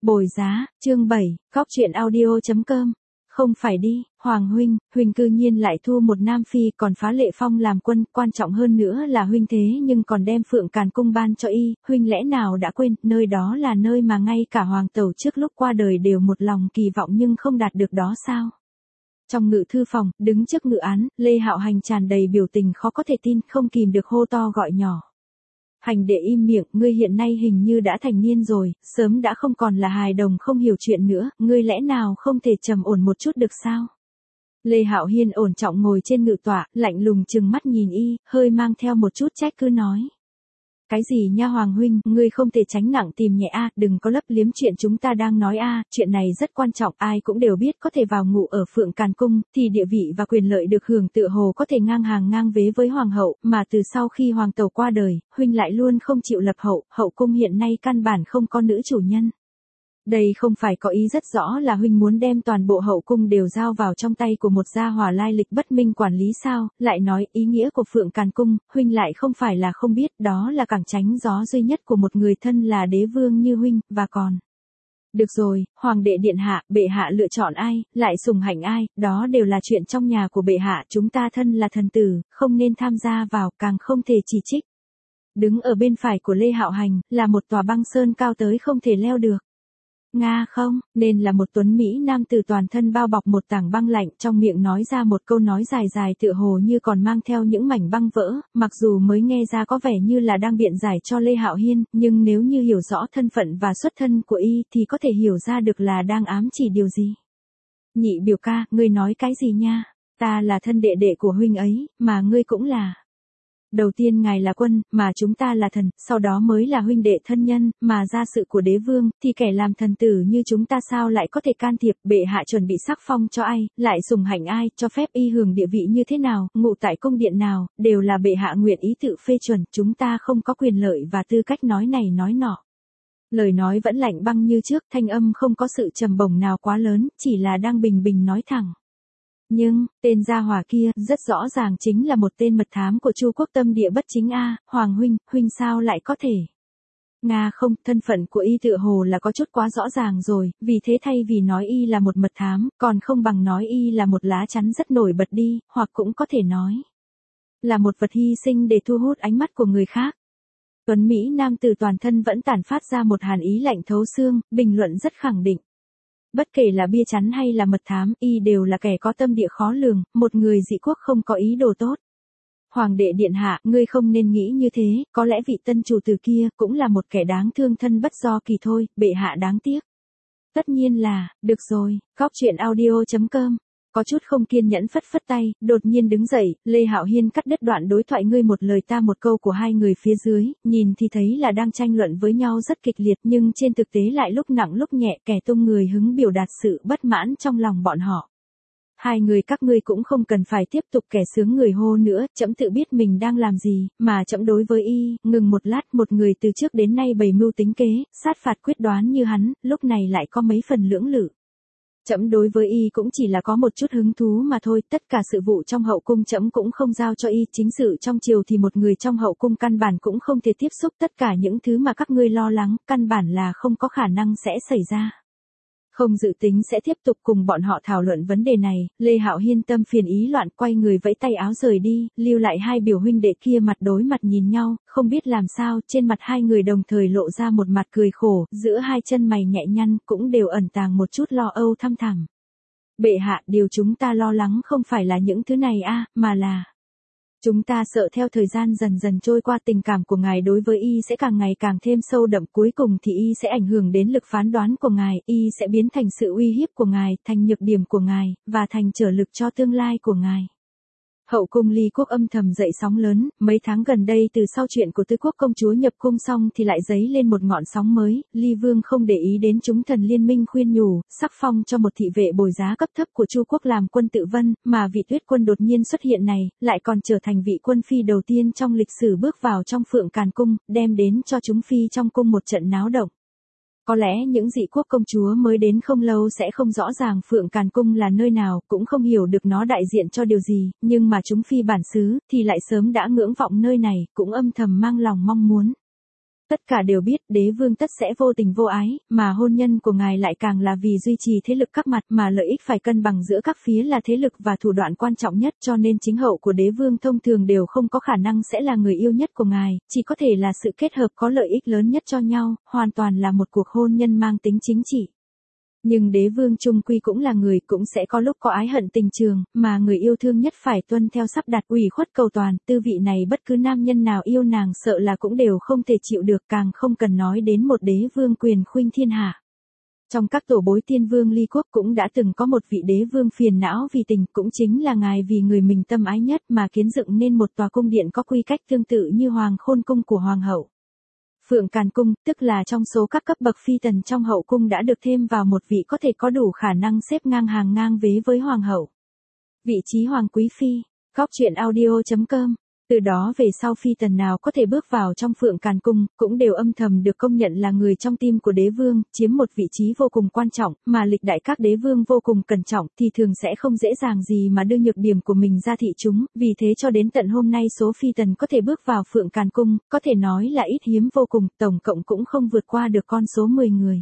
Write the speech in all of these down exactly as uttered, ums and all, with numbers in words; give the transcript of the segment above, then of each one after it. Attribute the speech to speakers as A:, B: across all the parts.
A: Bồi giá, chương bảy, Cóc truyện audio.com. Không phải đi, Hoàng huynh, huynh cư nhiên lại thu một nam phi còn phá lệ phong làm quân, quan trọng hơn nữa là huynh thế nhưng còn đem Phượng Càn cung ban cho y, huynh lẽ nào đã quên, nơi đó là nơi mà ngay cả hoàng tẩu trước lúc qua đời đều một lòng kỳ vọng nhưng không đạt được đó sao? Trong ngự thư phòng, đứng trước ngự án, Lê Hạo Hành tràn đầy biểu tình khó có thể tin, không kìm được hô to gọi nhỏ. Hành đệ im miệng, ngươi hiện nay hình như đã thành niên rồi, sớm đã không còn là hài đồng không hiểu chuyện nữa, ngươi lẽ nào không thể trầm ổn một chút được sao? Lê Hạo Hiên ổn trọng ngồi trên ngự tọa, lạnh lùng trừng mắt nhìn y, hơi mang theo một chút trách cứ nói. Cái gì nha Hoàng huynh, ngươi không thể tránh nặng tìm nhẹ a, đừng có lấp liếm chuyện chúng ta đang nói a, chuyện này rất quan trọng, ai cũng đều biết có thể vào ngụ ở Phượng Càn cung, thì địa vị và quyền lợi được hưởng tựa hồ có thể ngang hàng ngang vế với hoàng hậu, mà từ sau khi hoàng tẩu qua đời, huynh lại luôn không chịu lập hậu, hậu cung hiện nay căn bản không có nữ chủ nhân. Đây không phải có ý rất rõ là huynh muốn đem toàn bộ hậu cung đều giao vào trong tay của một gia hỏa lai lịch bất minh quản lý sao, lại nói ý nghĩa của Phượng Càn cung, huynh lại không phải là không biết, đó là cẳng tránh gió duy nhất của một người thân là đế vương như huynh, và còn. Được rồi, hoàng đệ điện hạ, bệ hạ lựa chọn ai, lại sủng hạnh ai, đó đều là chuyện trong nhà của bệ hạ, chúng ta thân là thần tử, không nên tham gia vào, càng không thể chỉ trích. Đứng ở bên phải của Lê Hạo Hành, là một tòa băng sơn cao tới không thể leo được. Nga không, nên là một tuấn Mỹ nam tử toàn thân bao bọc một tảng băng lạnh, trong miệng nói ra một câu nói dài dài tựa hồ như còn mang theo những mảnh băng vỡ, mặc dù mới nghe ra có vẻ như là đang biện giải cho Lê Hạo Hiên, nhưng nếu như hiểu rõ thân phận và xuất thân của y thì có thể hiểu ra được là đang ám chỉ điều gì. Nhị biểu ca, ngươi nói cái gì nha? Ta là thân đệ đệ của huynh ấy, mà ngươi cũng là. Đầu tiên ngài là quân, mà chúng ta là thần, sau đó mới là huynh đệ thân nhân, mà gia sự của đế vương, thì kẻ làm thần tử như chúng ta sao lại có thể can thiệp, bệ hạ chuẩn bị sắc phong cho ai, lại sủng hạnh ai, cho phép y hưởng địa vị như thế nào, ngụ tại cung điện nào, đều là bệ hạ nguyện ý tự phê chuẩn, chúng ta không có quyền lợi và tư cách nói này nói nọ. Lời nói vẫn lạnh băng như trước, thanh âm không có sự trầm bổng nào quá lớn, chỉ là đang bình bình nói thẳng. Nhưng, tên gia hỏa kia, rất rõ ràng chính là một tên mật thám của Chu quốc tâm địa bất chính a, Hoàng huynh, huynh sao lại có thể? Nga không, thân phận của y tựa hồ là có chút quá rõ ràng rồi, vì thế thay vì nói y là một mật thám, còn không bằng nói y là một lá chắn rất nổi bật đi, hoặc cũng có thể nói là một vật hy sinh để thu hút ánh mắt của người khác. Tuấn Mỹ nam tử toàn thân vẫn tản phát ra một hàn ý lạnh thấu xương, bình luận rất khẳng định. Bất kể là bia chắn hay là mật thám, y đều là kẻ có tâm địa khó lường, một người dị quốc không có ý đồ tốt. Hoàng đệ điện hạ, ngươi không nên nghĩ như thế, có lẽ vị tân chủ tử kia cũng là một kẻ đáng thương thân bất do kỳ thôi, bệ hạ đáng tiếc. Tất nhiên là, được rồi, Cóc truyện audio.com. Có chút không kiên nhẫn phất phất tay, đột nhiên đứng dậy, Lê Hạo Hiên cắt đứt đoạn đối thoại ngươi một lời ta một câu của hai người phía dưới, nhìn thì thấy là đang tranh luận với nhau rất kịch liệt nhưng trên thực tế lại lúc nặng lúc nhẹ, kẻ tung người hứng biểu đạt sự bất mãn trong lòng bọn họ. Hai người các ngươi cũng không cần phải tiếp tục kẻ sướng người hô nữa, trẫm tự biết mình đang làm gì, mà trẫm đối với y, ngừng một lát, một người từ trước đến nay bày mưu tính kế, sát phạt quyết đoán như hắn, lúc này lại có mấy phần lưỡng lự. Trẫm đối với y cũng chỉ là có một chút hứng thú mà thôi, tất cả sự vụ trong hậu cung trẫm cũng không giao cho y, chính sự trong triều thì một người trong hậu cung căn bản cũng không thể tiếp xúc, tất cả những thứ mà các ngươi lo lắng, căn bản là không có khả năng sẽ xảy ra. Không dự tính sẽ tiếp tục cùng bọn họ thảo luận vấn đề này, Lê Hạo Hiên tâm phiền ý loạn quay người vẫy tay áo rời đi, lưu lại hai biểu huynh đệ kia mặt đối mặt nhìn nhau, không biết làm sao, trên mặt hai người đồng thời lộ ra một mặt cười khổ, giữa hai chân mày nhẹ nhăn, cũng đều ẩn tàng một chút lo âu thăm thẳm. Bệ hạ, điều chúng ta lo lắng không phải là những thứ này a, mà là... Chúng ta sợ theo thời gian dần dần trôi qua tình cảm của ngài đối với y sẽ càng ngày càng thêm sâu đậm, cuối cùng thì y sẽ ảnh hưởng đến lực phán đoán của ngài, y sẽ biến thành sự uy hiếp của ngài, thành nhược điểm của ngài, và thành trở lực cho tương lai của ngài. Hậu cung Ly quốc âm thầm dậy sóng lớn, mấy tháng gần đây từ sau chuyện của Tư quốc công chúa nhập cung xong thì lại dấy lên một ngọn sóng mới, Ly vương không để ý đến chúng thần liên minh khuyên nhủ, sắc phong cho một thị vệ bồi giá cấp thấp của Chu quốc làm quân tự vân, mà vị Tuyết quân đột nhiên xuất hiện này, lại còn trở thành vị quân phi đầu tiên trong lịch sử bước vào trong Phượng Càn cung, đem đến cho chúng phi trong cung một trận náo động. Có lẽ những dị quốc công chúa mới đến không lâu sẽ không rõ ràng Phượng Càn cung là nơi nào, cũng không hiểu được nó đại diện cho điều gì, nhưng mà chúng phi bản xứ thì lại sớm đã ngưỡng vọng nơi này, cũng âm thầm mang lòng mong muốn. Tất cả đều biết đế vương tất sẽ vô tình vô ái, mà hôn nhân của ngài lại càng là vì duy trì thế lực các mặt mà lợi ích phải cân bằng giữa các phía là thế lực và thủ đoạn quan trọng nhất, cho nên chính hậu của đế vương thông thường đều không có khả năng sẽ là người yêu nhất của ngài, chỉ có thể là sự kết hợp có lợi ích lớn nhất cho nhau, hoàn toàn là một cuộc hôn nhân mang tính chính trị. Nhưng đế vương chung quy cũng là người, cũng sẽ có lúc có ái hận tình trường, mà người yêu thương nhất phải tuân theo sắp đặt ủy khuất cầu toàn, tư vị này bất cứ nam nhân nào yêu nàng sợ là cũng đều không thể chịu được, càng không cần nói đến một đế vương quyền khuynh thiên hạ. Trong các tổ bối tiên vương ly quốc cũng đã từng có một vị đế vương phiền não vì tình, cũng chính là ngài vì người mình tâm ái nhất mà kiến dựng nên một tòa cung điện có quy cách tương tự như Hoàng Khôn cung của hoàng hậu. Phượng Càn Cung, tức là trong số các cấp bậc phi tần trong hậu cung đã được thêm vào một vị có thể có đủ khả năng xếp ngang hàng ngang vế với hoàng hậu. Vị trí hoàng quý phi, góc truyện audio chấm com. Từ đó về sau phi tần nào có thể bước vào trong Phượng Càn Cung, cũng đều âm thầm được công nhận là người trong tim của đế vương, chiếm một vị trí vô cùng quan trọng, mà lịch đại các đế vương vô cùng cẩn trọng, thì thường sẽ không dễ dàng gì mà đưa nhược điểm của mình ra thị chúng, vì thế cho đến tận hôm nay số phi tần có thể bước vào Phượng Càn Cung, có thể nói là ít hiếm vô cùng, tổng cộng cũng không vượt qua được con số mười người.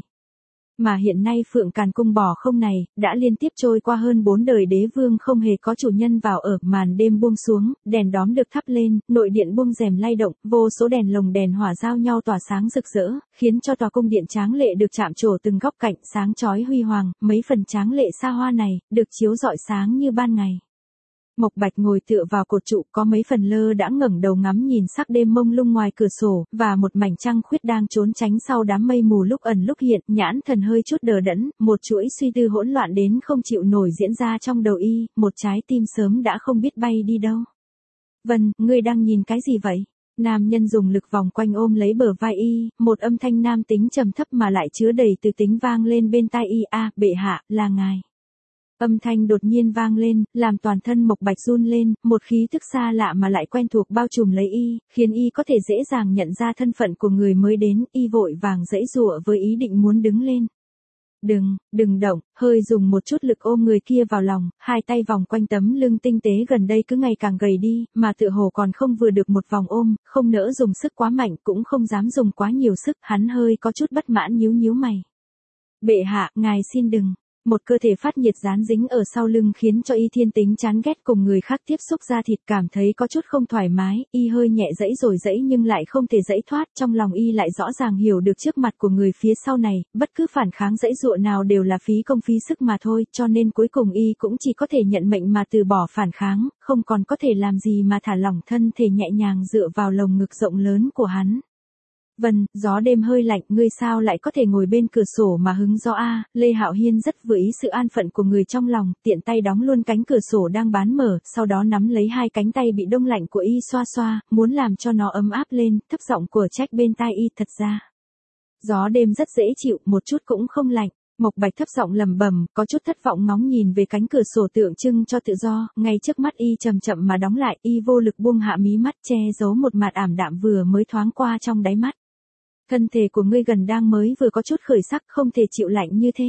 A: Mà hiện nay Phượng Càn Cung bỏ không này, đã liên tiếp trôi qua hơn bốn đời đế vương không hề có chủ nhân vào ở, màn đêm buông xuống, đèn đóm được thắp lên, nội điện buông rèm lay động, vô số đèn lồng đèn hỏa giao nhau tỏa sáng rực rỡ, khiến cho tòa cung điện tráng lệ được chạm trổ từng góc cạnh sáng chói huy hoàng, mấy phần tráng lệ xa hoa này, được chiếu rọi sáng như ban ngày. Mộc Bạch ngồi tựa vào cột trụ, có mấy phần lơ đãng ngẩng đầu ngắm nhìn sắc đêm mông lung ngoài cửa sổ, và một mảnh trăng khuyết đang trốn tránh sau đám mây mù lúc ẩn lúc hiện, nhãn thần hơi chút đờ đẫn, một chuỗi suy tư hỗn loạn đến không chịu nổi diễn ra trong đầu y, một trái tim sớm đã không biết bay đi đâu. Vân, ngươi đang nhìn cái gì vậy? Nam nhân dùng lực vòng quanh ôm lấy bờ vai y, một âm thanh nam tính trầm thấp mà lại chứa đầy từ tính vang lên bên tai y, a, bệ hạ, là ngài. Âm thanh đột nhiên vang lên, làm toàn thân Mộc Bạch run lên, một khí tức xa lạ mà lại quen thuộc bao trùm lấy y, khiến y có thể dễ dàng nhận ra thân phận của người mới đến, y vội vàng giãy giụa với ý định muốn đứng lên. Đừng, đừng động, hơi dùng một chút lực ôm người kia vào lòng, hai tay vòng quanh tấm lưng tinh tế gần đây cứ ngày càng gầy đi, mà tựa hồ còn không vừa được một vòng ôm, không nỡ dùng sức quá mạnh, cũng không dám dùng quá nhiều sức, hắn hơi có chút bất mãn nhíu nhíu mày. Bệ hạ, ngài xin đừng. Một cơ thể phát nhiệt dán dính ở sau lưng khiến cho y thiên tính chán ghét cùng người khác tiếp xúc da thịt, cảm thấy có chút không thoải mái, y hơi nhẹ dẫy rồi dẫy nhưng lại không thể dẫy thoát, trong lòng y lại rõ ràng hiểu được trước mặt của người phía sau này, bất cứ phản kháng dẫy dụa nào đều là phí công phí sức mà thôi, cho nên cuối cùng y cũng chỉ có thể nhận mệnh mà từ bỏ phản kháng, không còn có thể làm gì mà thả lỏng thân thể nhẹ nhàng dựa vào lồng ngực rộng lớn của hắn. Vân, gió đêm hơi lạnh, ngươi sao lại có thể ngồi bên cửa sổ mà hứng gió a? Lê Hạo Hiên rất vừa ý sự an phận của người trong lòng, tiện tay đóng luôn cánh cửa sổ đang bán mở, sau đó nắm lấy hai cánh tay bị đông lạnh của y xoa xoa, muốn làm cho nó ấm áp lên, thấp giọng của trách bên tai y, thật ra gió đêm rất dễ chịu, một chút cũng không lạnh. Mộc Bạch thấp giọng lẩm bẩm, có chút thất vọng ngóng nhìn về cánh cửa sổ tượng trưng cho tự do, ngay trước mắt y chậm chậm mà đóng lại, y vô lực buông hạ mí mắt, che giấu một mặt ảm đạm vừa mới thoáng qua trong đáy mắt. Thân thể của ngươi gần đang mới vừa có chút khởi sắc, không thể chịu lạnh như thế.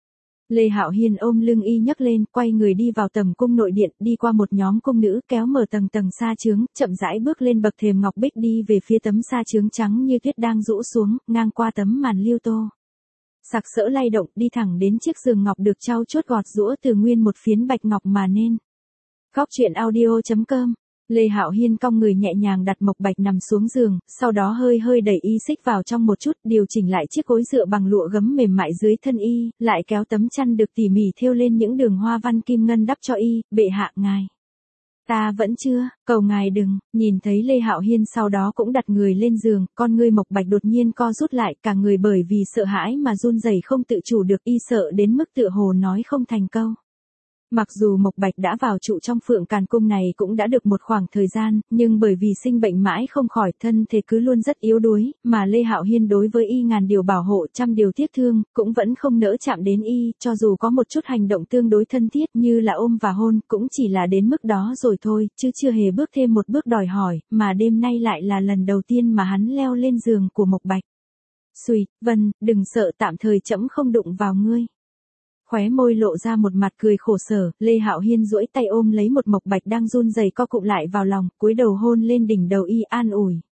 A: Lê Hạo Hiên ôm lưng y nhấc lên, quay người đi vào tầm cung nội điện, đi qua một nhóm cung nữ, kéo mở tầng tầng sa chướng, chậm rãi bước lên bậc thềm ngọc bích đi về phía tấm sa chướng trắng như tuyết đang rũ xuống, ngang qua tấm màn liêu tô. Sặc sỡ lay động, đi thẳng đến chiếc giường ngọc được trau chuốt gọt giũa từ nguyên một phiến bạch ngọc mà nên. Góc truyện audio chấm com. Lê Hạo Hiên cong người nhẹ nhàng đặt Mộc Bạch nằm xuống giường, sau đó hơi hơi đẩy y xích vào trong một chút, điều chỉnh lại chiếc gối dựa bằng lụa gấm mềm mại dưới thân y, lại kéo tấm chăn được tỉ mỉ thêu lên những đường hoa văn kim ngân đắp cho y, bệ hạ ngài. Ta vẫn chưa, cầu ngài đừng, nhìn thấy Lê Hạo Hiên sau đó cũng đặt người lên giường, con ngươi Mộc Bạch đột nhiên co rút lại, cả người bởi vì sợ hãi mà run rẩy không tự chủ được, y sợ đến mức tựa hồ nói không thành câu. Mặc dù Mộc Bạch đã vào trụ trong Phượng Càn Cung này cũng đã được một khoảng thời gian, nhưng bởi vì sinh bệnh mãi không khỏi, thân thể cứ luôn rất yếu đuối, mà Lê Hạo Hiên đối với y ngàn điều bảo hộ trăm điều tiếc thương, cũng vẫn không nỡ chạm đến y, cho dù có một chút hành động tương đối thân thiết như là ôm và hôn, cũng chỉ là đến mức đó rồi thôi, chứ chưa hề bước thêm một bước đòi hỏi, mà đêm nay lại là lần đầu tiên mà hắn leo lên giường của Mộc Bạch. Xùi, Vân, đừng sợ, tạm thời trẫm không đụng vào ngươi. Khóe môi lộ ra một mặt cười khổ sở, Lê Hạo Hiên duỗi tay ôm lấy một Mộc Bạch đang run rẩy co cụm lại vào lòng, cúi đầu hôn lên đỉnh đầu y, an ủi.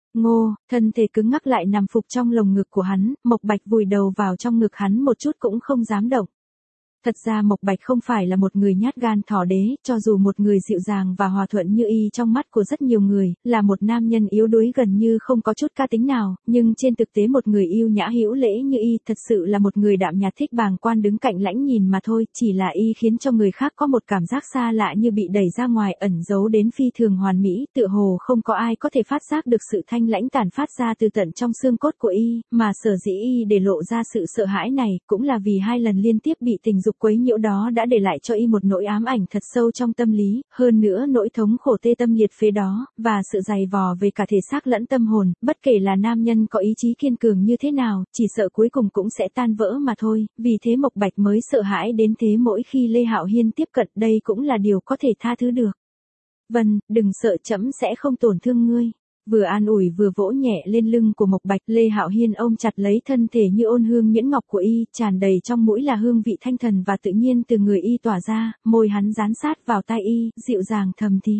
A: Ngô, thân thể cứng ngắc lại nằm phục trong lồng ngực của hắn, Mộc Bạch vùi đầu vào trong ngực hắn một chút cũng không dám động. Thật ra Mộc Bạch không phải là một người nhát gan thỏ đế, cho dù một người dịu dàng và hòa thuận như y trong mắt của rất nhiều người, là một nam nhân yếu đuối gần như không có chút cá tính nào, nhưng trên thực tế một người yêu nhã hữu lễ như y thật sự là một người đạm nhạt thích bàng quan đứng cạnh lãnh nhìn mà thôi, chỉ là y khiến cho người khác có một cảm giác xa lạ như bị đẩy ra ngoài ẩn giấu đến phi thường hoàn mỹ, tựa hồ không có ai có thể phát giác được sự thanh lãnh tản phát ra từ tận trong xương cốt của y, mà sở dĩ y để lộ ra sự sợ hãi này, cũng là vì hai lần liên tiếp bị tình dục quấy nhiễu đó đã để lại cho y một nỗi ám ảnh thật sâu trong tâm lý, hơn nữa nỗi thống khổ tê tâm liệt phế đó, và sự dày vò về cả thể xác lẫn tâm hồn, bất kể là nam nhân có ý chí kiên cường như thế nào, chỉ sợ cuối cùng cũng sẽ tan vỡ mà thôi, vì thế Mộc Bạch mới sợ hãi đến thế mỗi khi Lê Hạo Hiên tiếp cận, đây cũng là điều có thể tha thứ được. Vân, đừng sợ, trẫm sẽ không tổn thương ngươi. Vừa an ủi vừa vỗ nhẹ lên lưng của Mộc Bạch, Lê Hạo Hiên ôm chặt lấy thân thể như ôn hương nhuyễn ngọc của y, tràn đầy trong mũi là hương vị thanh thần và tự nhiên từ người y tỏa ra, môi hắn dán sát vào tai y, dịu dàng thầm thì.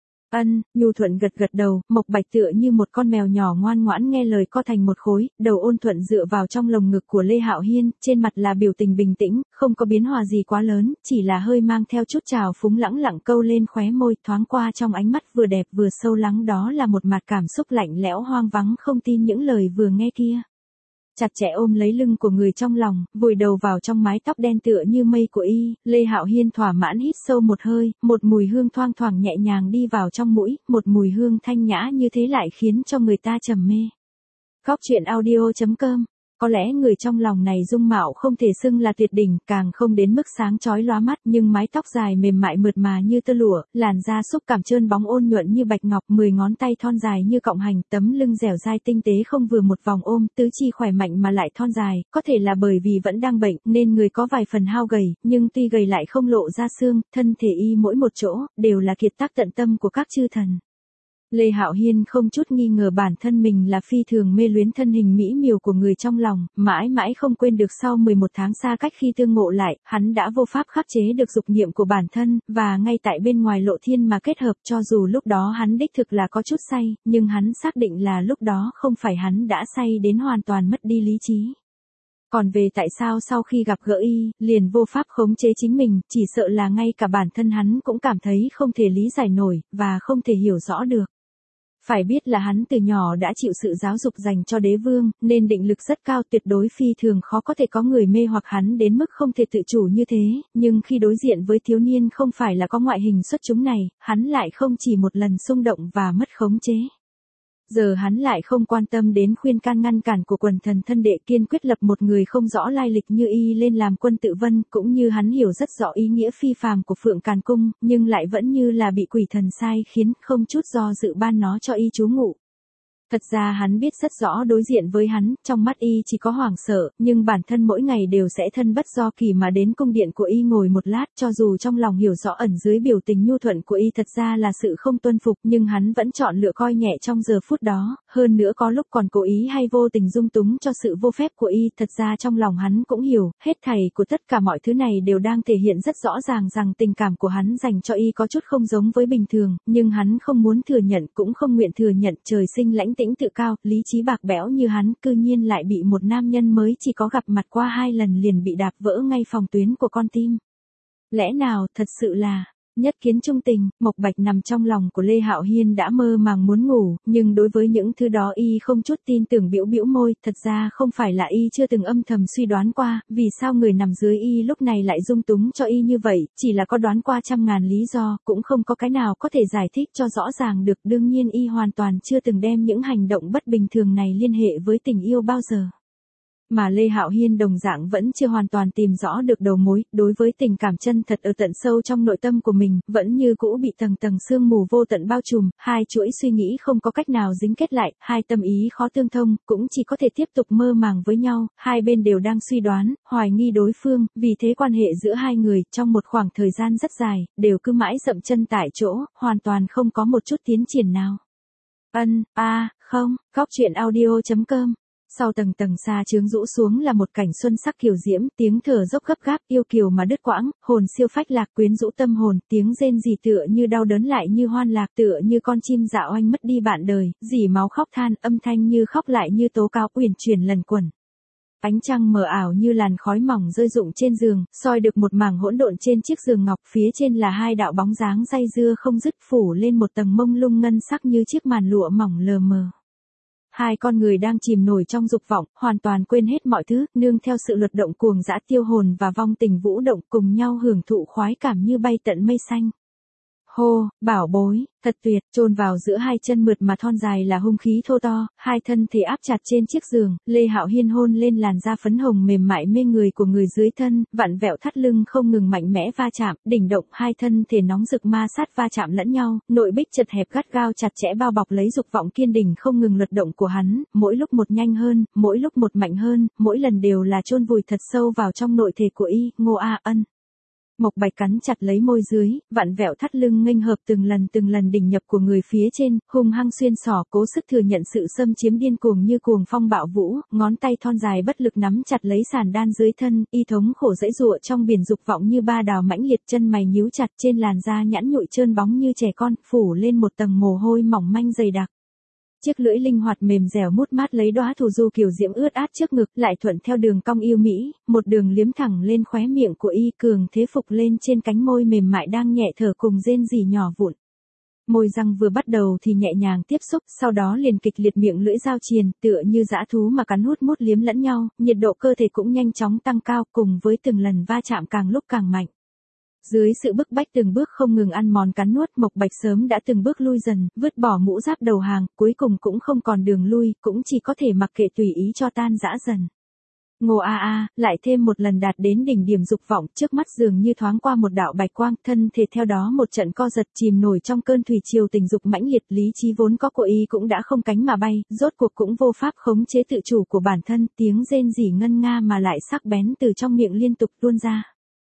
A: Ân, nhu thuận gật gật đầu, Mộc Bạch tựa như một con mèo nhỏ ngoan ngoãn nghe lời co thành một khối, đầu ôn thuận dựa vào trong lồng ngực của Lê Hạo Hiên, trên mặt là biểu tình bình tĩnh, không có biến hóa gì quá lớn, chỉ là hơi mang theo chút trào phúng lẳng lặng câu lên khóe môi, thoáng qua trong ánh mắt vừa đẹp vừa sâu lắng đó là một mặt cảm xúc lạnh lẽo hoang vắng không tin những lời vừa nghe kia. Chặt chẽ ôm lấy lưng của người trong lòng, vùi đầu vào trong mái tóc đen tựa như mây của y, Lê Hạo Hiên thỏa mãn hít sâu một hơi, một mùi hương thoang thoảng nhẹ nhàng đi vào trong mũi, một mùi hương thanh nhã như thế lại khiến cho người ta trầm mê. Góc truyện audio chấm com. Có lẽ người trong lòng này dung mạo không thể xưng là tuyệt đỉnh, càng không đến mức sáng chói lóa mắt, nhưng mái tóc dài mềm mại mượt mà như tơ lụa, làn da xúc cảm trơn bóng ôn nhuận như bạch ngọc, mười ngón tay thon dài như cọng hành, tấm lưng dẻo dai tinh tế không vừa một vòng ôm, tứ chi khỏe mạnh mà lại thon dài, có thể là bởi vì vẫn đang bệnh, nên người có vài phần hao gầy, nhưng tuy gầy lại không lộ ra xương, thân thể y mỗi một chỗ, đều là kiệt tác tận tâm của các chư thần. Lê Hạo Hiên không chút nghi ngờ bản thân mình là phi thường mê luyến thân hình mỹ miều của người trong lòng, mãi mãi không quên được sau mười một tháng xa cách khi tương ngộ lại, hắn đã vô pháp khắc chế được dục niệm của bản thân, và ngay tại bên ngoài lộ thiên mà kết hợp, cho dù lúc đó hắn đích thực là có chút say, nhưng hắn xác định là lúc đó không phải hắn đã say đến hoàn toàn mất đi lý trí. Còn về tại sao sau khi gặp gỡ y, liền vô pháp khống chế chính mình, chỉ sợ là ngay cả bản thân hắn cũng cảm thấy không thể lý giải nổi, và không thể hiểu rõ được. Phải biết là hắn từ nhỏ đã chịu sự giáo dục dành cho đế vương, nên định lực rất cao, tuyệt đối phi thường khó có thể có người mê hoặc hắn đến mức không thể tự chủ như thế, nhưng khi đối diện với thiếu niên không phải là có ngoại hình xuất chúng này, hắn lại không chỉ một lần xung động và mất khống chế. Giờ hắn lại không quan tâm đến khuyên can ngăn cản của quần thần thân đệ, kiên quyết lập một người không rõ lai lịch như y lên làm quân tự vân, cũng như hắn hiểu rất rõ ý nghĩa phi phàm của Phượng Càn Cung, nhưng lại vẫn như là bị quỷ thần sai khiến, không chút do dự ban nó cho y trú ngụ. Thật ra hắn biết rất rõ đối diện với hắn, trong mắt y chỉ có hoảng sợ, nhưng bản thân mỗi ngày đều sẽ thân bất do kỳ mà đến cung điện của y ngồi một lát, cho dù trong lòng hiểu rõ ẩn dưới biểu tình nhu thuận của y thật ra là sự không tuân phục, nhưng hắn vẫn chọn lựa coi nhẹ trong giờ phút đó, hơn nữa có lúc còn cố ý hay vô tình dung túng cho sự vô phép của y, thật ra trong lòng hắn cũng hiểu, hết thảy của tất cả mọi thứ này đều đang thể hiện rất rõ ràng rằng tình cảm của hắn dành cho y có chút không giống với bình thường, nhưng hắn không muốn thừa nhận cũng không nguyện thừa nhận, trời sinh lãnh tĩnh tự cao, lý trí bạc bẽo như hắn, cư nhiên lại bị một nam nhân mới chỉ có gặp mặt qua hai lần liền bị đạp vỡ ngay phòng tuyến của con tim. Lẽ nào, thật sự là, nhất kiến trung tình, Mộc Bạch nằm trong lòng của Lê Hạo Hiên đã mơ màng muốn ngủ, nhưng đối với những thứ đó y không chút tin tưởng, bĩu bĩu môi, thật ra không phải là y chưa từng âm thầm suy đoán qua, vì sao người nằm dưới y lúc này lại dung túng cho y như vậy, chỉ là có đoán qua trăm ngàn lý do, cũng không có cái nào có thể giải thích cho rõ ràng được, đương nhiên y hoàn toàn chưa từng đem những hành động bất bình thường này liên hệ với tình yêu bao giờ. Mà Lê Hạo Hiên đồng dạng vẫn chưa hoàn toàn tìm rõ được đầu mối, đối với tình cảm chân thật ở tận sâu trong nội tâm của mình, vẫn như cũ bị tầng tầng sương mù vô tận bao trùm, hai chuỗi suy nghĩ không có cách nào dính kết lại, hai tâm ý khó tương thông, cũng chỉ có thể tiếp tục mơ màng với nhau, hai bên đều đang suy đoán, hoài nghi đối phương, vì thế quan hệ giữa hai người, trong một khoảng thời gian rất dài, đều cứ mãi dậm chân tại chỗ, hoàn toàn không có một chút tiến triển nào. Ân, a, à, không, góc truyện audio chấm com Sau tầng tầng xa chướng rũ xuống là một cảnh xuân sắc kiều diễm, tiếng thở dốc gấp gáp, yêu kiều mà đứt quãng, hồn siêu phách lạc quyến rũ tâm hồn, tiếng rên rỉ tựa như đau đớn lại như hoan lạc, tựa như con chim dạ oanh mất đi bạn đời, rỉ máu khóc than, âm thanh như khóc lại như tố cáo uyển chuyển lần quẩn. Ánh trăng mờ ảo như làn khói mỏng rơi rụng trên giường, soi được một mảng hỗn độn trên chiếc giường ngọc, phía trên là hai đạo bóng dáng dây dưa không dứt phủ lên một tầng mông lung ngân sắc như chiếc màn lụa mỏng lờ mờ. Hai con người đang chìm nổi trong dục vọng, hoàn toàn quên hết mọi thứ, nương theo sự luật động cuồng dã tiêu hồn và vong tình vũ động cùng nhau hưởng thụ khoái cảm như bay tận mây xanh. Hô, bảo bối, thật tuyệt, chôn vào giữa hai chân mượt mà thon dài là hung khí thô to, hai thân thể áp chặt trên chiếc giường, Lê Hạo Hiên hôn lên làn da phấn hồng mềm mại mê người của người dưới thân, vặn vẹo thắt lưng không ngừng mạnh mẽ va chạm, đỉnh động hai thân thể nóng rực ma sát va chạm lẫn nhau, nội bích chật hẹp gắt gao chặt chẽ bao bọc lấy dục vọng kiên định không ngừng luật động của hắn, mỗi lúc một nhanh hơn, mỗi lúc một mạnh hơn, mỗi lần đều là chôn vùi thật sâu vào trong nội thể của y, Ngô A Ân. Mộc Bạch cắn chặt lấy môi dưới, vặn vẹo thắt lưng nghênh hợp từng lần từng lần đỉnh nhập của người phía trên, hung hăng xuyên xỏ cố sức thừa nhận sự xâm chiếm điên cuồng như cuồng phong bạo vũ, ngón tay thon dài bất lực nắm chặt lấy sàn đan dưới thân, y thống khổ dãy dụa trong biển dục vọng như ba đào mãnh liệt, chân mày nhíu chặt, trên làn da nhẵn nhụi trơn bóng như trẻ con, phủ lên một tầng mồ hôi mỏng manh dày đặc. Chiếc lưỡi linh hoạt mềm dẻo mút mát lấy đóa thù du kiều diễm ướt át trước ngực, lại thuận theo đường cong yêu mỹ, một đường liếm thẳng lên khóe miệng của y, cường thế phục lên trên cánh môi mềm mại đang nhẹ thở cùng rên rỉ nhỏ vụn. Môi răng vừa bắt đầu thì nhẹ nhàng tiếp xúc, sau đó liền kịch liệt miệng lưỡi giao triền, tựa như dã thú mà cắn hút mút liếm lẫn nhau, nhiệt độ cơ thể cũng nhanh chóng tăng cao, cùng với từng lần va chạm càng lúc càng mạnh. Dưới sự bức bách từng bước không ngừng ăn mòn cắn nuốt, Mộc Bạch sớm đã từng bước lui dần, vứt bỏ mũ giáp đầu hàng, cuối cùng cũng không còn đường lui, cũng chỉ có thể mặc kệ tùy ý cho tan rã dần. Ngô A A, lại thêm một lần đạt đến đỉnh điểm dục vọng, trước mắt dường như thoáng qua một đạo bạch quang, thân thể theo đó một trận co giật chìm nổi trong cơn thủy triều tình dục mãnh liệt, lý trí vốn có của y cũng đã không cánh mà bay, rốt cuộc cũng vô pháp khống chế tự chủ của bản thân, tiếng rên rỉ ngân nga mà lại sắc bén từ trong miệng liên tục tuôn ra.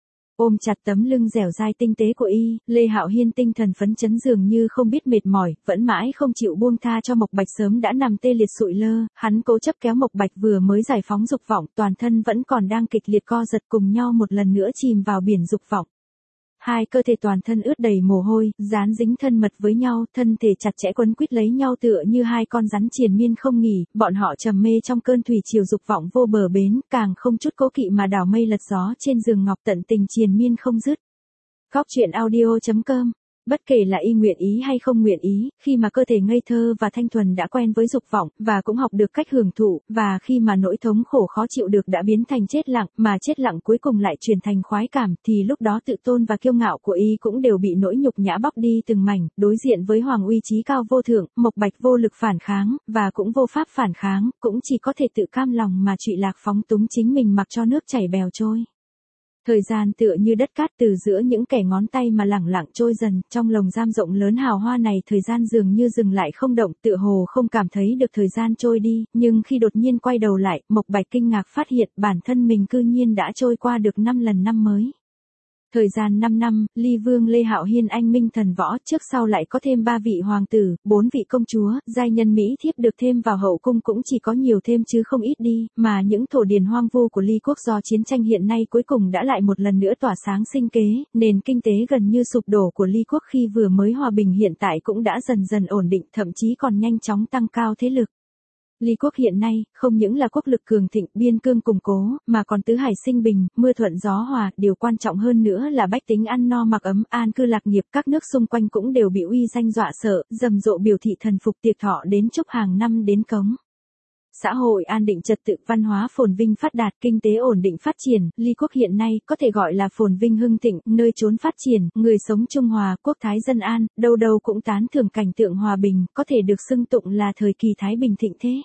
A: Ôm chặt tấm lưng dẻo dai tinh tế của y, Lê Hạo Hiên tinh thần phấn chấn dường như không biết mệt mỏi, vẫn mãi không chịu buông tha cho Mộc Bạch sớm đã nằm tê liệt sụi lơ, hắn cố chấp kéo Mộc Bạch vừa mới giải phóng dục vọng, toàn thân vẫn còn đang kịch liệt co giật cùng nhau một lần nữa chìm vào biển dục vọng. Hai cơ thể toàn thân ướt đầy mồ hôi, dán dính thân mật với nhau, thân thể chặt chẽ quấn quýt lấy nhau tựa như hai con rắn triền miên không nghỉ, bọn họ trầm mê trong cơn thủy triều dục vọng vô bờ bến, càng không chút cố kỵ mà đảo mây lật gió trên giường ngọc tận tình triền miên không dứt. Góc truyện audio chấm com. Bất kể là y nguyện ý hay không nguyện ý, khi mà cơ thể ngây thơ và thanh thuần đã quen với dục vọng, và cũng học được cách hưởng thụ, và khi mà nỗi thống khổ khó chịu được đã biến thành chết lặng, mà chết lặng cuối cùng lại chuyển thành khoái cảm, thì lúc đó tự tôn và kiêu ngạo của y cũng đều bị nỗi nhục nhã bóc đi từng mảnh, đối diện với hoàng uy chí cao vô thượng, Mộc Bạch vô lực phản kháng, và cũng vô pháp phản kháng, cũng chỉ có thể tự cam lòng mà trụy lạc phóng túng chính mình mặc cho nước chảy bèo trôi. Thời gian tựa như đất cát từ giữa những kẻ ngón tay mà lẳng lặng trôi dần, trong lồng giam rộng lớn hào hoa này thời gian dường như dừng lại không động, tựa hồ không cảm thấy được thời gian trôi đi, nhưng khi đột nhiên quay đầu lại, Mộc Bạch kinh ngạc phát hiện bản thân mình cư nhiên đã trôi qua được năm lần năm mới. Thời gian năm năm, Ly Vương Lê Hạo Hiên anh minh thần võ, trước sau lại có thêm ba vị hoàng tử, bốn vị công chúa, giai nhân Mỹ thiếp được thêm vào hậu cung cũng chỉ có nhiều thêm chứ không ít đi, mà những thổ điền hoang vu của Ly quốc do chiến tranh hiện nay cuối cùng đã lại một lần nữa tỏa sáng sinh kế, nền kinh tế gần như sụp đổ của Ly quốc khi vừa mới hòa bình hiện tại cũng đã dần dần ổn định, thậm chí còn nhanh chóng tăng cao thế lực. Ly quốc hiện nay, không những là quốc lực cường thịnh, biên cương củng cố, mà còn tứ hải sinh bình, mưa thuận gió hòa, điều quan trọng hơn nữa là bách tính ăn no mặc ấm, an cư lạc nghiệp, các nước xung quanh cũng đều bị uy danh dọa sợ, rầm rộ biểu thị thần phục tiệc thọ đến chúc hàng năm đến cống. Xã hội an định trật tự, văn hóa phồn vinh phát đạt, kinh tế ổn định phát triển, Ly quốc hiện nay có thể gọi là phồn vinh hưng thịnh, nơi trốn phát triển, người sống trung hòa, quốc thái dân an, đâu đâu cũng tán thưởng cảnh tượng hòa bình, có thể được xưng tụng là thời kỳ thái bình thịnh thế.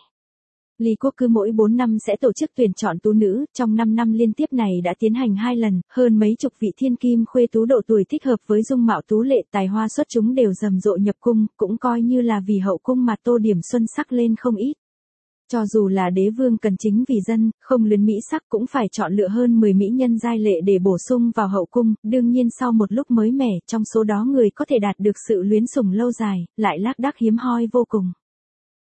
A: Ly quốc cứ mỗi bốn năm sẽ tổ chức tuyển chọn tú nữ, trong năm năm liên tiếp này đã tiến hành hai lần, hơn mấy chục vị thiên kim khuê tú độ tuổi thích hợp với dung mạo tú lệ, tài hoa xuất chúng đều rầm rộ nhập cung, cũng coi như là vì hậu cung mà tô điểm xuân sắc lên không ít. Cho dù là đế vương cần chính vì dân, không luyến mỹ sắc cũng phải chọn lựa hơn mười mỹ nhân giai lệ để bổ sung vào hậu cung, đương nhiên sau một lúc mới mẻ, trong số đó người có thể đạt được sự luyến sủng lâu dài, lại lác đác hiếm hoi vô cùng.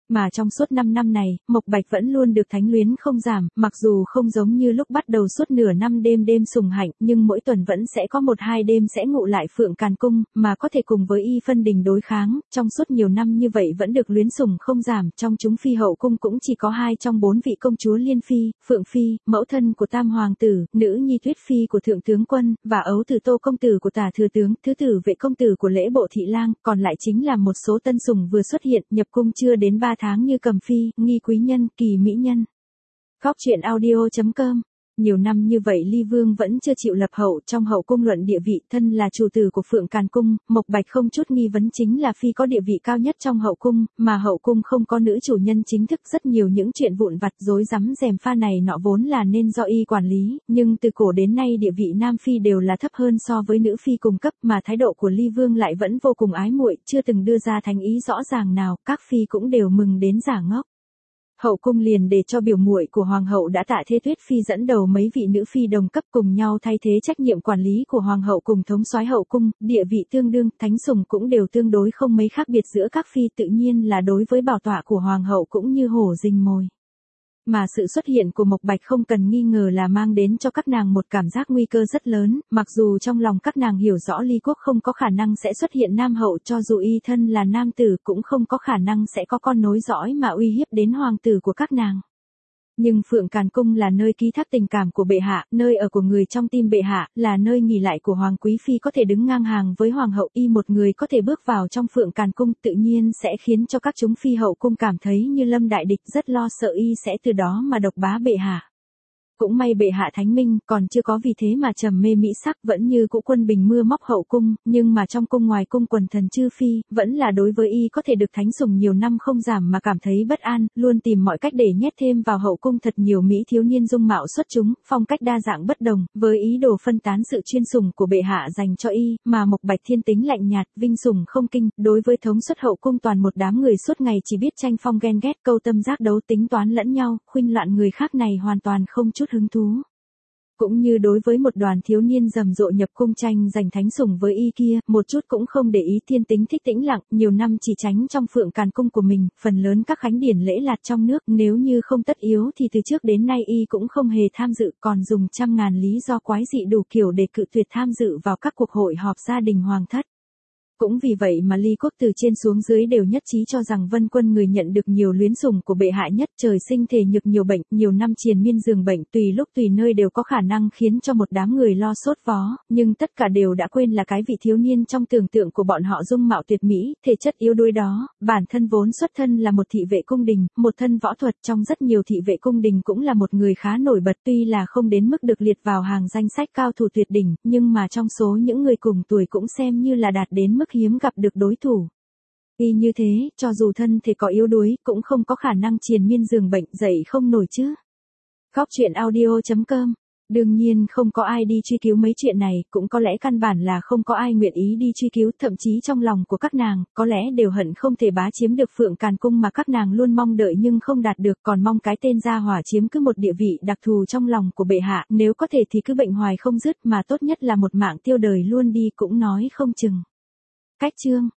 A: Mà trong suốt năm năm này, Mộc Bạch vẫn luôn được thánh luyến không giảm, mặc dù không giống như lúc bắt đầu suốt nửa năm đêm đêm sùng hạnh, nhưng mỗi tuần vẫn sẽ có một hai đêm sẽ ngụ lại Phượng Càn Cung, mà có thể cùng với y phân đình đối kháng, trong suốt nhiều năm như vậy vẫn được luyến sủng không giảm, trong chúng phi hậu cung cũng chỉ có hai trong bốn vị công chúa Liên Phi, Phượng Phi, mẫu thân của Tam Hoàng tử, nữ nhi Tuyết Phi của Thượng tướng quân, và ấu tử Tô công tử của Tả thừa tướng, thứ tử vệ công tử của Lễ bộ thị lang, còn lại chính là một số tân sủng vừa xuất hiện, nhập cung chưa đến ba tháng như Cầm Phi, Nghi quý nhân, Kỳ mỹ nhân. Góc truyện audio chấm com. Nhiều năm như vậy Ly Vương vẫn chưa chịu lập hậu, trong hậu cung luận địa vị, thân là chủ tử của Phượng Càn Cung, Mộc Bạch không chút nghi vấn chính là phi có địa vị cao nhất trong hậu cung, mà hậu cung không có nữ chủ nhân chính thức, rất nhiều những chuyện vụn vặt rối rắm rèm pha này nọ vốn là nên do y quản lý, nhưng từ cổ đến nay địa vị nam phi đều là thấp hơn so với nữ phi cùng cấp, mà thái độ của Ly Vương lại vẫn vô cùng ái muội, chưa từng đưa ra thành ý rõ ràng nào, các phi cũng đều mừng đến giả ngốc. Hậu cung liền để cho biểu muội của hoàng hậu đã Tạ Thế Tuyết Phi dẫn đầu mấy vị nữ phi đồng cấp cùng nhau thay thế trách nhiệm quản lý của hoàng hậu cùng thống soái hậu cung, địa vị tương đương, thánh sủng cũng đều tương đối không mấy khác biệt giữa các phi, tự nhiên là đối với bảo tọa của hoàng hậu cũng như hổ rình mồi. Mà sự xuất hiện của Mộc Bạch không cần nghi ngờ là mang đến cho các nàng một cảm giác nguy cơ rất lớn, mặc dù trong lòng các nàng hiểu rõ Ly quốc không có khả năng sẽ xuất hiện nam hậu, cho dù y thân là nam tử cũng không có khả năng sẽ có con nối dõi mà uy hiếp đến hoàng tử của các nàng. Nhưng Phượng Càn Cung là nơi ký thác tình cảm của bệ hạ, nơi ở của người trong tim bệ hạ, là nơi nghỉ lại của hoàng quý phi có thể đứng ngang hàng với hoàng hậu, y một người có thể bước vào trong Phượng Càn Cung tự nhiên sẽ khiến cho các chúng phi hậu cung cảm thấy như lâm đại địch, rất lo sợ y sẽ từ đó mà độc bá bệ hạ. Cũng may bệ hạ thánh minh, còn chưa có vì thế mà trầm mê mỹ sắc, vẫn như cũ quân bình mưa móc hậu cung, nhưng mà trong cung ngoài cung quần thần chư phi, vẫn là đối với y có thể được thánh sủng nhiều năm không giảm mà cảm thấy bất an, luôn tìm mọi cách để nhét thêm vào hậu cung thật nhiều mỹ thiếu niên dung mạo xuất chúng, phong cách đa dạng bất đồng, với ý đồ phân tán sự chuyên sủng của bệ hạ dành cho y, mà Mộc Bạch thiên tính lạnh nhạt, vinh sủng không kinh, đối với thống suất hậu cung toàn một đám người suốt ngày chỉ biết tranh phong ghen ghét, câu tâm giác đấu tính toán lẫn nhau, khuynh loạn người khác này hoàn toàn không chút hứng thú. Cũng như đối với một đoàn thiếu niên rầm rộ nhập cung tranh giành thánh sủng với y kia, một chút cũng không để ý, thiên tính thích tĩnh lặng, nhiều năm chỉ tránh trong Phượng Càn Cung của mình, phần lớn các khánh điển lễ lạt trong nước, nếu như không tất yếu thì từ trước đến nay y cũng không hề tham dự, còn dùng trăm ngàn lý do quái dị đủ kiểu để cự tuyệt tham dự vào các cuộc hội họp gia đình hoàng thất. Cũng vì vậy mà Ly quốc từ trên xuống dưới đều nhất trí cho rằng Vân Quân người nhận được nhiều luyến sủng của bệ hạ nhất, trời sinh thể nhược nhiều bệnh, nhiều năm triền miên giường bệnh, tùy lúc tùy nơi đều có khả năng khiến cho một đám người lo sốt vó, nhưng tất cả đều đã quên là cái vị thiếu niên trong tưởng tượng của bọn họ dung mạo tuyệt mỹ, thể chất yếu đuối đó, bản thân vốn xuất thân là một thị vệ cung đình, một thân võ thuật, trong rất nhiều thị vệ cung đình cũng là một người khá nổi bật, tuy là không đến mức được liệt vào hàng danh sách cao thủ tuyệt đỉnh, nhưng mà trong số những người cùng tuổi cũng xem như là đạt đến mức hiếm gặp được đối thủ. Y như thế, cho dù thân thể có yếu đuối, cũng không có khả năng triền miên giường bệnh, dậy không nổi chứ. Góc truyện audio chấm com. Đương nhiên không có ai đi truy cứu mấy chuyện này, cũng có lẽ căn bản là không có ai nguyện ý đi truy cứu, thậm chí trong lòng của các nàng, có lẽ đều hận không thể bá chiếm được Phượng Càn Cung mà các nàng luôn mong đợi nhưng không đạt được, còn mong cái tên gia hỏa chiếm cứ một địa vị đặc thù trong lòng của bệ hạ, nếu có thể thì cứ bệnh hoài không dứt, mà tốt nhất là một mạng tiêu đời luôn đi cũng nói không chừng. Cách chương